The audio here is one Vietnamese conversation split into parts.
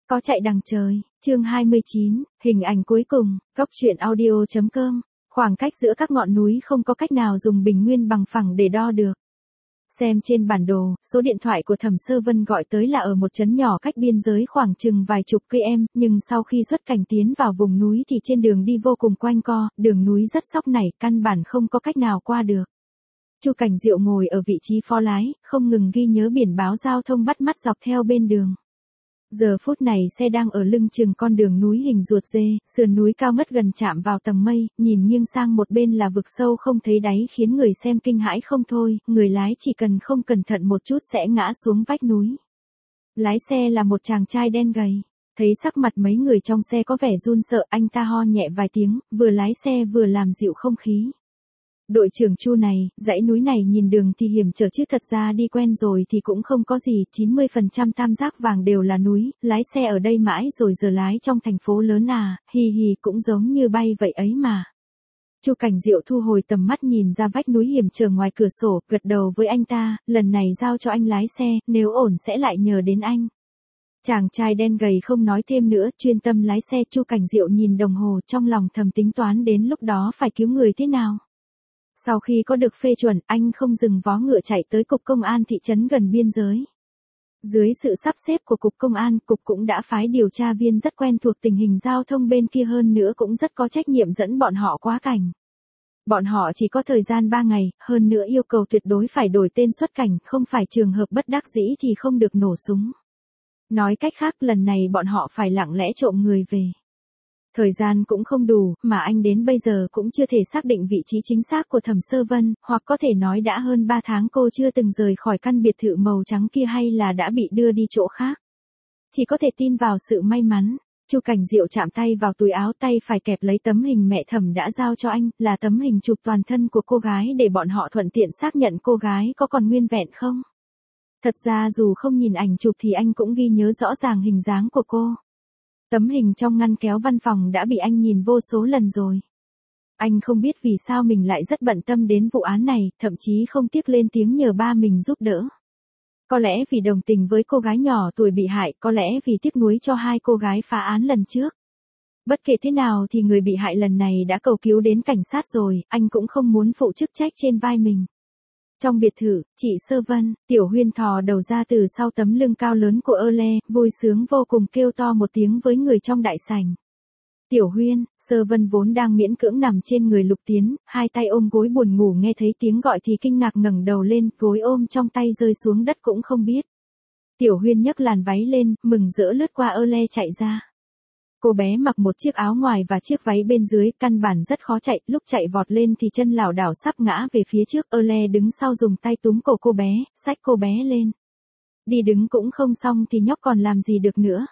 Có chạy đằng trời, chương 29, hình ảnh cuối cùng, Cóc truyện audio.com, khoảng cách giữa các ngọn núi không có cách nào dùng bình nguyên bằng phẳng để đo được. Xem trên bản đồ, số điện thoại của Thẩm Sơ Vân gọi tới là ở một trấn nhỏ cách biên giới khoảng chừng vài chục km, nhưng sau khi xuất cảnh tiến vào vùng núi thì trên đường đi vô cùng quanh co, đường núi rất sóc nảy, căn bản không có cách nào qua được. Chu Cảnh Diệu ngồi ở vị trí phó lái, không ngừng ghi nhớ biển báo giao thông bắt mắt dọc theo bên đường. Giờ phút này xe đang ở lưng chừng con đường núi hình ruột dê, sườn núi cao mất gần chạm vào tầng mây, nhìn nghiêng sang một bên là vực sâu không thấy đáy khiến người xem kinh hãi không thôi, người lái chỉ cần không cẩn thận một chút sẽ ngã xuống vách núi. Lái xe là một chàng trai đen gầy, thấy sắc mặt mấy người trong xe có vẻ run sợ, anh ta ho nhẹ vài tiếng, vừa lái xe vừa làm dịu không khí. Đội trưởng Chu này, dãy núi này nhìn đường thì hiểm trở chứ thật ra đi quen rồi thì cũng không có gì, 90% tam giác vàng đều là núi, lái xe ở đây mãi rồi giờ lái trong thành phố lớn à, hì hì cũng giống như bay vậy ấy mà. Chu Cảnh Diệu thu hồi tầm mắt nhìn ra vách núi hiểm trở ngoài cửa sổ, gật đầu với anh ta, lần này giao cho anh lái xe, nếu ổn sẽ lại nhờ đến anh. Chàng trai đen gầy không nói thêm nữa, chuyên tâm lái xe. Chu Cảnh Diệu nhìn đồng hồ trong lòng thầm tính toán đến lúc đó phải cứu người thế nào. Sau khi có được phê chuẩn, anh không dừng vó ngựa chạy tới cục công an thị trấn gần biên giới. Dưới sự sắp xếp của cục công an, cục cũng đã phái điều tra viên rất quen thuộc tình hình giao thông bên kia, hơn nữa cũng rất có trách nhiệm dẫn bọn họ qua cảnh. Bọn họ chỉ có thời gian 3 ngày, hơn nữa yêu cầu tuyệt đối phải đổi tên xuất cảnh, không phải trường hợp bất đắc dĩ thì không được nổ súng. Nói cách khác, lần này bọn họ phải lặng lẽ trộm người về. Thời gian cũng không đủ, mà anh đến bây giờ cũng chưa thể xác định vị trí chính xác của Thẩm Sơ Vân, hoặc có thể nói đã hơn 3 tháng cô chưa từng rời khỏi căn biệt thự màu trắng kia hay là đã bị đưa đi chỗ khác. Chỉ có thể tin vào sự may mắn. Chu Cảnh Diệu chạm tay vào túi áo, tay phải kẹp lấy tấm hình mẹ Thẩm đã giao cho anh, là tấm hình chụp toàn thân của cô gái để bọn họ thuận tiện xác nhận cô gái có còn nguyên vẹn không. Thật ra dù không nhìn ảnh chụp thì anh cũng ghi nhớ rõ ràng hình dáng của cô. Tấm hình trong ngăn kéo văn phòng đã bị anh nhìn vô số lần rồi. Anh không biết vì sao mình lại rất bận tâm đến vụ án này, thậm chí không tiếc lên tiếng nhờ ba mình giúp đỡ. Có lẽ vì đồng tình với cô gái nhỏ tuổi bị hại, có lẽ vì tiếc nuối cho hai cô gái phá án lần trước. Bất kể thế nào thì người bị hại lần này đã cầu cứu đến cảnh sát rồi, anh cũng không muốn phụ chức trách trên vai mình. Trong biệt thự, chị Sơ Vân, Tiểu Huyên thò đầu ra từ sau tấm lưng cao lớn của Ơ Le, vui sướng vô cùng kêu to một tiếng với người trong đại sảnh. Tiểu Huyên, Sơ Vân vốn đang miễn cưỡng nằm trên người Lục Tiến, hai tay ôm gối buồn ngủ, nghe thấy tiếng gọi thì kinh ngạc ngẩng đầu lên, gối ôm trong tay rơi xuống đất cũng không biết. Tiểu Huyên nhấc làn váy lên, mừng rỡ lướt qua Ơ Le chạy ra. Cô bé mặc một chiếc áo ngoài và chiếc váy bên dưới, căn bản rất khó chạy, lúc chạy vọt lên thì chân lảo đảo sắp ngã về phía trước. Ơ Le đứng sau dùng tay túm cổ cô bé, xách cô bé lên. Đi đứng cũng không xong thì nhóc còn làm gì được nữa.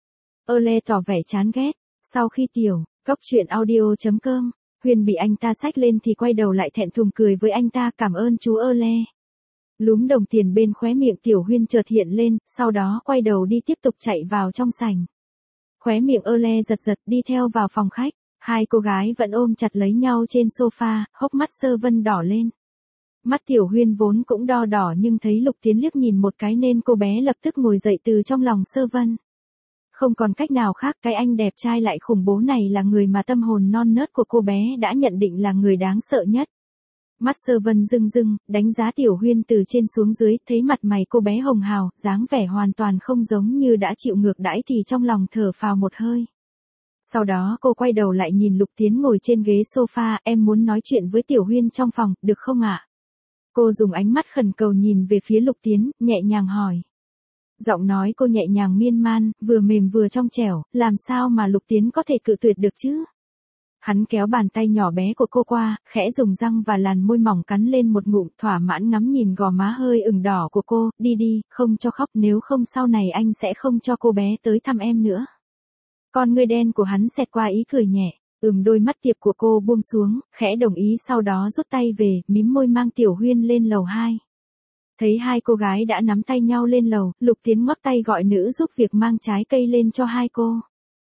Ơ Le tỏ vẻ chán ghét. Sau khi Cóc truyện audio.com, Huyền bị anh ta xách lên thì quay đầu lại thẹn thùng cười với anh ta, cảm ơn chú Ơ Le. Lúm đồng tiền bên khóe miệng Tiểu Huyên chợt hiện lên, sau đó quay đầu đi tiếp tục chạy vào trong sảnh. Khóe miệng Ơ Le giật giật đi theo vào phòng khách, hai cô gái vẫn ôm chặt lấy nhau trên sofa, hốc mắt Sơ Vân đỏ lên. Mắt Tiểu Huyên vốn cũng đo đỏ nhưng thấy Lục Tiến liếc nhìn một cái nên cô bé lập tức ngồi dậy từ trong lòng Sơ Vân. Không còn cách nào khác, cái anh đẹp trai lại khủng bố này là người mà tâm hồn non nớt của cô bé đã nhận định là người đáng sợ nhất. Mắt Sơ Vân rưng rưng, đánh giá Tiểu Huyên từ trên xuống dưới, thấy mặt mày cô bé hồng hào, dáng vẻ hoàn toàn không giống như đã chịu ngược đãi thì trong lòng thở phào một hơi. Sau đó cô quay đầu lại nhìn Lục Tiến ngồi trên ghế sofa, em muốn nói chuyện với Tiểu Huyên trong phòng, được không ạ? Cô dùng ánh mắt khẩn cầu nhìn về phía Lục Tiến, nhẹ nhàng hỏi. Giọng nói cô nhẹ nhàng miên man, vừa mềm vừa trong trẻo, làm sao mà Lục Tiến có thể cự tuyệt được chứ? Hắn kéo bàn tay nhỏ bé của cô qua, khẽ dùng răng và làn môi mỏng cắn lên một ngụm, thỏa mãn ngắm nhìn gò má hơi ửng đỏ của cô, đi đi, không cho khóc, nếu không sau này anh sẽ không cho cô bé tới thăm em nữa. Con ngươi đen của hắn xẹt qua ý cười nhẹ, đôi mắt tiệp của cô buông xuống, khẽ đồng ý, sau đó rút tay về, mím môi mang Tiểu Huyên lên lầu 2. Thấy hai cô gái đã nắm tay nhau lên lầu, Lục Tiến ngoắc tay gọi nữ giúp việc mang trái cây lên cho hai cô.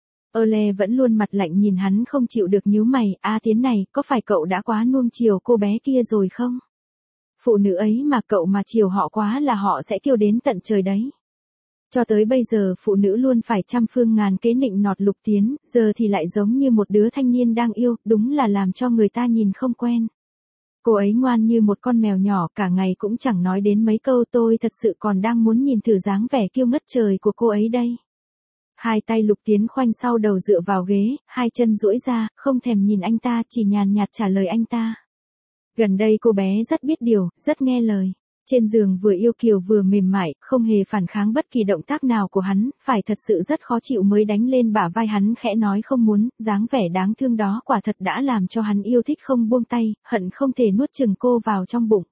Ơ Le vẫn luôn mặt lạnh nhìn hắn không chịu được, nhíu mày, Tiến này, có phải cậu đã quá nuông chiều cô bé kia rồi không? Phụ nữ ấy mà cậu mà chiều họ quá là họ sẽ kêu đến tận trời đấy. Cho tới bây giờ phụ nữ luôn phải trăm phương ngàn kế nịnh nọt Lục Tiến, giờ thì lại giống như một đứa thanh niên đang yêu, đúng là làm cho người ta nhìn không quen. Cô ấy ngoan như một con mèo nhỏ, cả ngày cũng chẳng nói đến mấy câu, tôi thật sự còn đang muốn nhìn thử dáng vẻ kiêu ngất trời của cô ấy đây. Hai tay Lục Tiến khoanh sau đầu dựa vào ghế, hai chân duỗi ra, không thèm nhìn anh ta, chỉ nhàn nhạt trả lời anh ta. Gần đây cô bé rất biết điều, rất nghe lời. Trên giường vừa yêu kiều vừa mềm mại, không hề phản kháng bất kỳ động tác nào của hắn, phải thật sự rất khó chịu mới đánh lên bả vai hắn khẽ nói không muốn, dáng vẻ đáng thương đó quả thật đã làm cho hắn yêu thích không buông tay, hận không thể nuốt chừng cô vào trong bụng.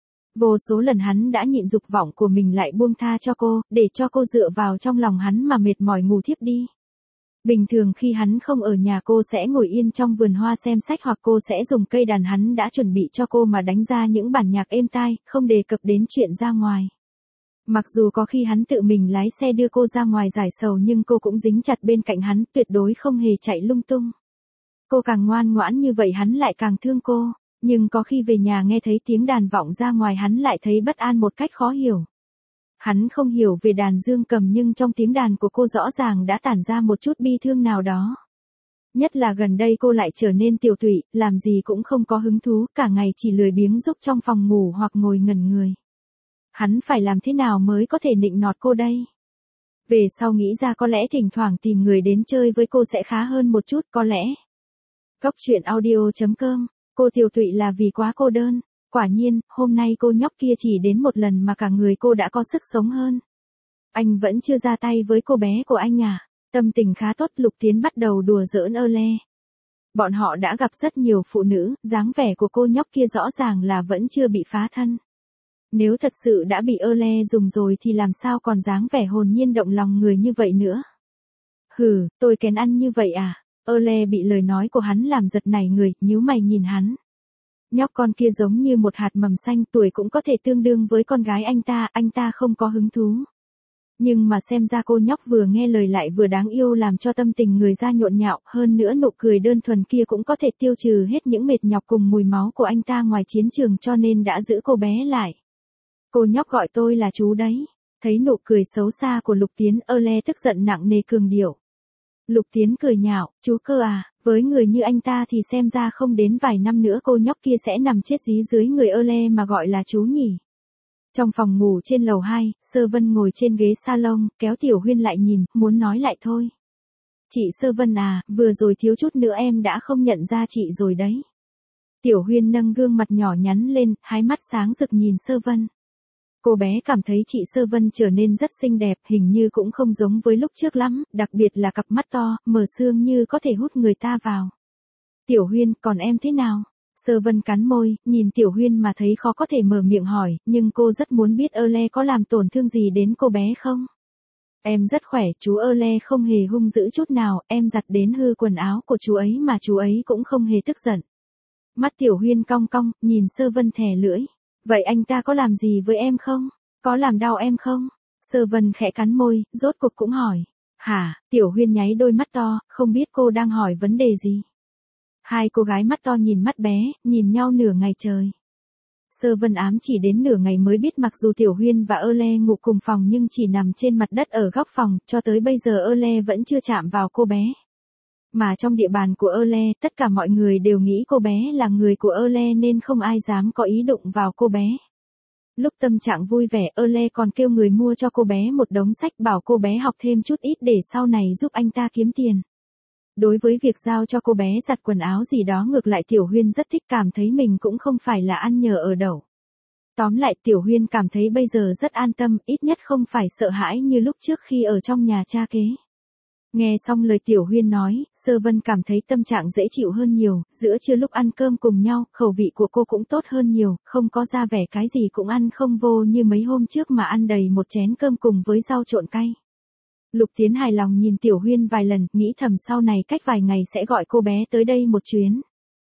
Vô số lần hắn đã nhịn dục vọng của mình lại buông tha cho cô, để cho cô dựa vào trong lòng hắn mà mệt mỏi ngủ thiếp đi. Bình thường khi hắn không ở nhà cô sẽ ngồi yên trong vườn hoa xem sách hoặc cô sẽ dùng cây đàn hắn đã chuẩn bị cho cô mà đánh ra những bản nhạc êm tai, không đề cập đến chuyện ra ngoài. Mặc dù có khi hắn tự mình lái xe đưa cô ra ngoài giải sầu nhưng cô cũng dính chặt bên cạnh hắn, tuyệt đối không hề chạy lung tung. Cô càng ngoan ngoãn như vậy hắn lại càng thương cô, nhưng có khi về nhà nghe thấy tiếng đàn vọng ra ngoài hắn lại thấy bất an một cách khó hiểu. Hắn không hiểu về đàn dương cầm nhưng trong tiếng đàn của cô rõ ràng đã tản ra một chút bi thương nào đó. Nhất là gần đây cô lại trở nên tiều tụy, làm gì cũng không có hứng thú, cả ngày chỉ lười biếng rúc trong phòng ngủ hoặc ngồi ngẩn người. Hắn phải làm thế nào mới có thể nịnh nọt cô đây? Về sau nghĩ ra có lẽ thỉnh thoảng tìm người đến chơi với cô sẽ khá hơn một chút, có lẽ. Góc truyện audio.com, cô tiều tụy là vì quá cô đơn. Quả nhiên, hôm nay cô nhóc kia chỉ đến một lần mà cả người cô đã có sức sống hơn. Anh vẫn chưa ra tay với cô bé của anh à? Tâm tình khá tốt, Lục Tiến bắt đầu đùa giỡn ơ le. Bọn họ đã gặp rất nhiều phụ nữ, dáng vẻ của cô nhóc kia rõ ràng là vẫn chưa bị phá thân. Nếu thật sự đã bị ơ le dùng rồi thì làm sao còn dáng vẻ hồn nhiên động lòng người như vậy nữa? Hừ, tôi kén ăn như vậy à? Ơ le bị lời nói của hắn làm giật nảy người, nhíu mày nhìn hắn. Nhóc con kia giống như một hạt mầm xanh, tuổi cũng có thể tương đương với con gái anh ta không có hứng thú. Nhưng mà xem ra cô nhóc vừa nghe lời lại vừa đáng yêu làm cho tâm tình người ra nhộn nhạo, hơn nữa nụ cười đơn thuần kia cũng có thể tiêu trừ hết những mệt nhọc cùng mùi máu của anh ta ngoài chiến trường cho nên đã giữ cô bé lại. Cô nhóc gọi tôi là chú đấy. Thấy nụ cười xấu xa của Lục Tiến, ơ le tức giận nặng nề cường điệu. Lục Tiến cười nhạo, chú cơ à, với người như anh ta thì xem ra không đến vài năm nữa cô nhóc kia sẽ nằm chết dí dưới người ơ le mà gọi là chú nhỉ. Trong phòng ngủ trên lầu 2, Sơ Vân ngồi trên ghế salon, kéo Tiểu Huyên lại nhìn, muốn nói lại thôi. Chị Sơ Vân à, vừa rồi thiếu chút nữa em đã không nhận ra chị rồi đấy. Tiểu Huyên nâng gương mặt nhỏ nhắn lên, hai mắt sáng rực nhìn Sơ Vân. Cô bé cảm thấy chị Sơ Vân trở nên rất xinh đẹp, hình như cũng không giống với lúc trước lắm, đặc biệt là cặp mắt to, mở xương như có thể hút người ta vào. Tiểu Huyên, còn em thế nào? Sơ Vân cắn môi, nhìn Tiểu Huyên mà thấy khó có thể mở miệng hỏi, nhưng cô rất muốn biết ơ le có làm tổn thương gì đến cô bé không? Em rất khỏe, chú ơ le không hề hung dữ chút nào, em giặt đến hư quần áo của chú ấy mà chú ấy cũng không hề tức giận. Mắt Tiểu Huyên cong cong, nhìn Sơ Vân thè lưỡi. Vậy anh ta có làm gì với em không? Có làm đau em không? Sơ Vân khẽ cắn môi, rốt cuộc cũng hỏi. Hả? Tiểu Huyên nháy đôi mắt to, không biết cô đang hỏi vấn đề gì. Hai cô gái mắt to nhìn mắt bé, nhìn nhau nửa ngày trời. Sơ Vân ám chỉ đến nửa ngày mới biết mặc dù Tiểu Huyên và ơ le ngủ cùng phòng nhưng chỉ nằm trên mặt đất ở góc phòng, cho tới bây giờ ơ le vẫn chưa chạm vào cô bé. Mà trong địa bàn của ơ le, tất cả mọi người đều nghĩ cô bé là người của ơ le nên không ai dám có ý đụng vào cô bé. Lúc tâm trạng vui vẻ, ơ le còn kêu người mua cho cô bé một đống sách bảo cô bé học thêm chút ít để sau này giúp anh ta kiếm tiền. Đối với việc giao cho cô bé giặt quần áo gì đó ngược lại Tiểu Huyên rất thích, cảm thấy mình cũng không phải là ăn nhờ ở đậu. Tóm lại Tiểu Huyên cảm thấy bây giờ rất an tâm, ít nhất không phải sợ hãi như lúc trước khi ở trong nhà cha kế. Nghe xong lời Tiểu Huyên nói, Sơ Vân cảm thấy tâm trạng dễ chịu hơn nhiều, giữa trưa lúc ăn cơm cùng nhau, khẩu vị của cô cũng tốt hơn nhiều, không có ra vẻ cái gì cũng ăn không vô như mấy hôm trước mà ăn đầy một chén cơm cùng với rau trộn cay. Lục Tiến hài lòng nhìn Tiểu Huyên vài lần, nghĩ thầm sau này cách vài ngày sẽ gọi cô bé tới đây một chuyến.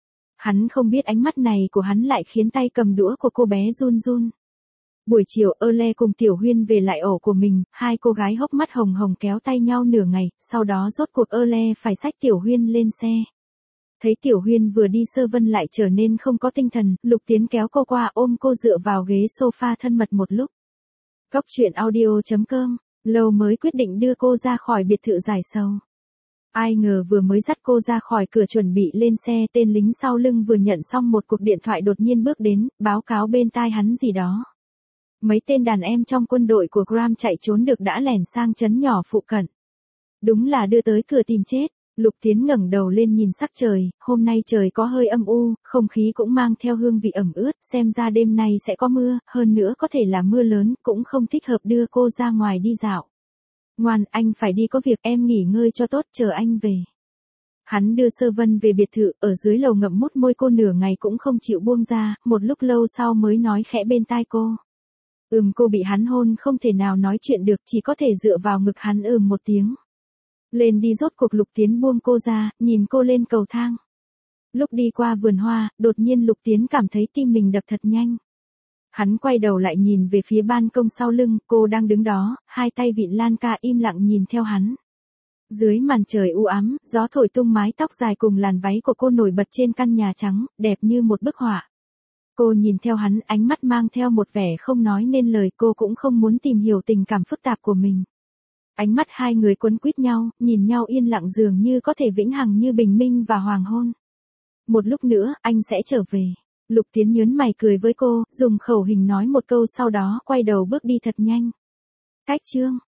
Hắn không biết ánh mắt này của hắn lại khiến tay cầm đũa của cô bé run run. Buổi chiều ơ le cùng Tiểu Huyên về lại ổ của mình, hai cô gái hốc mắt hồng hồng kéo tay nhau nửa ngày, sau đó rốt cuộc ơ le phải xách Tiểu Huyên lên xe. Thấy Tiểu Huyên vừa đi Sơ Vân lại trở nên không có tinh thần, Lục Tiến kéo cô qua ôm cô dựa vào ghế sofa thân mật một lúc. Góc truyện audio.com Lâu mới quyết định đưa cô ra khỏi biệt thự giải sầu. Ai ngờ vừa mới dắt cô ra khỏi cửa chuẩn bị lên xe, tên lính sau lưng vừa nhận xong một cuộc điện thoại đột nhiên bước đến, báo cáo bên tai hắn gì đó. Mấy tên đàn em trong quân đội của Graham chạy trốn được đã lẻn sang trấn nhỏ phụ cận. Đúng là đưa tới cửa tìm chết. Lục Tiến ngẩng đầu lên nhìn sắc trời, hôm nay trời có hơi âm u, không khí cũng mang theo hương vị ẩm ướt, xem ra đêm nay sẽ có mưa, hơn nữa có thể là mưa lớn, cũng không thích hợp đưa cô ra ngoài đi dạo. Ngoan, anh phải đi có việc, em nghỉ ngơi cho tốt, chờ anh về. Hắn đưa Sơ Vân về biệt thự, ở dưới lầu ngậm mút môi cô nửa ngày cũng không chịu buông ra, một lúc lâu sau mới nói khẽ bên tai cô. Cô bị hắn hôn không thể nào nói chuyện được, chỉ có thể dựa vào ngực hắn một tiếng. Lên đi, rốt cuộc Lục Tiến buông cô ra, nhìn cô lên cầu thang. Lúc đi qua vườn hoa, đột nhiên Lục Tiến cảm thấy tim mình đập thật nhanh. Hắn quay đầu lại nhìn về phía ban công sau lưng, cô đang đứng đó, hai tay vịn lan ca im lặng nhìn theo hắn. Dưới màn trời u ám, gió thổi tung mái tóc dài cùng làn váy của cô nổi bật trên căn nhà trắng, đẹp như một bức họa. Cô nhìn theo hắn, ánh mắt mang theo một vẻ không nói nên lời, cô cũng không muốn tìm hiểu tình cảm phức tạp của mình. Ánh mắt hai người quấn quýt nhau, nhìn nhau yên lặng dường như có thể vĩnh hằng như bình minh và hoàng hôn. Một lúc nữa, anh sẽ trở về. Lục Tiến nhớn mày cười với cô, dùng khẩu hình nói một câu sau đó quay đầu bước đi thật nhanh. Cách chương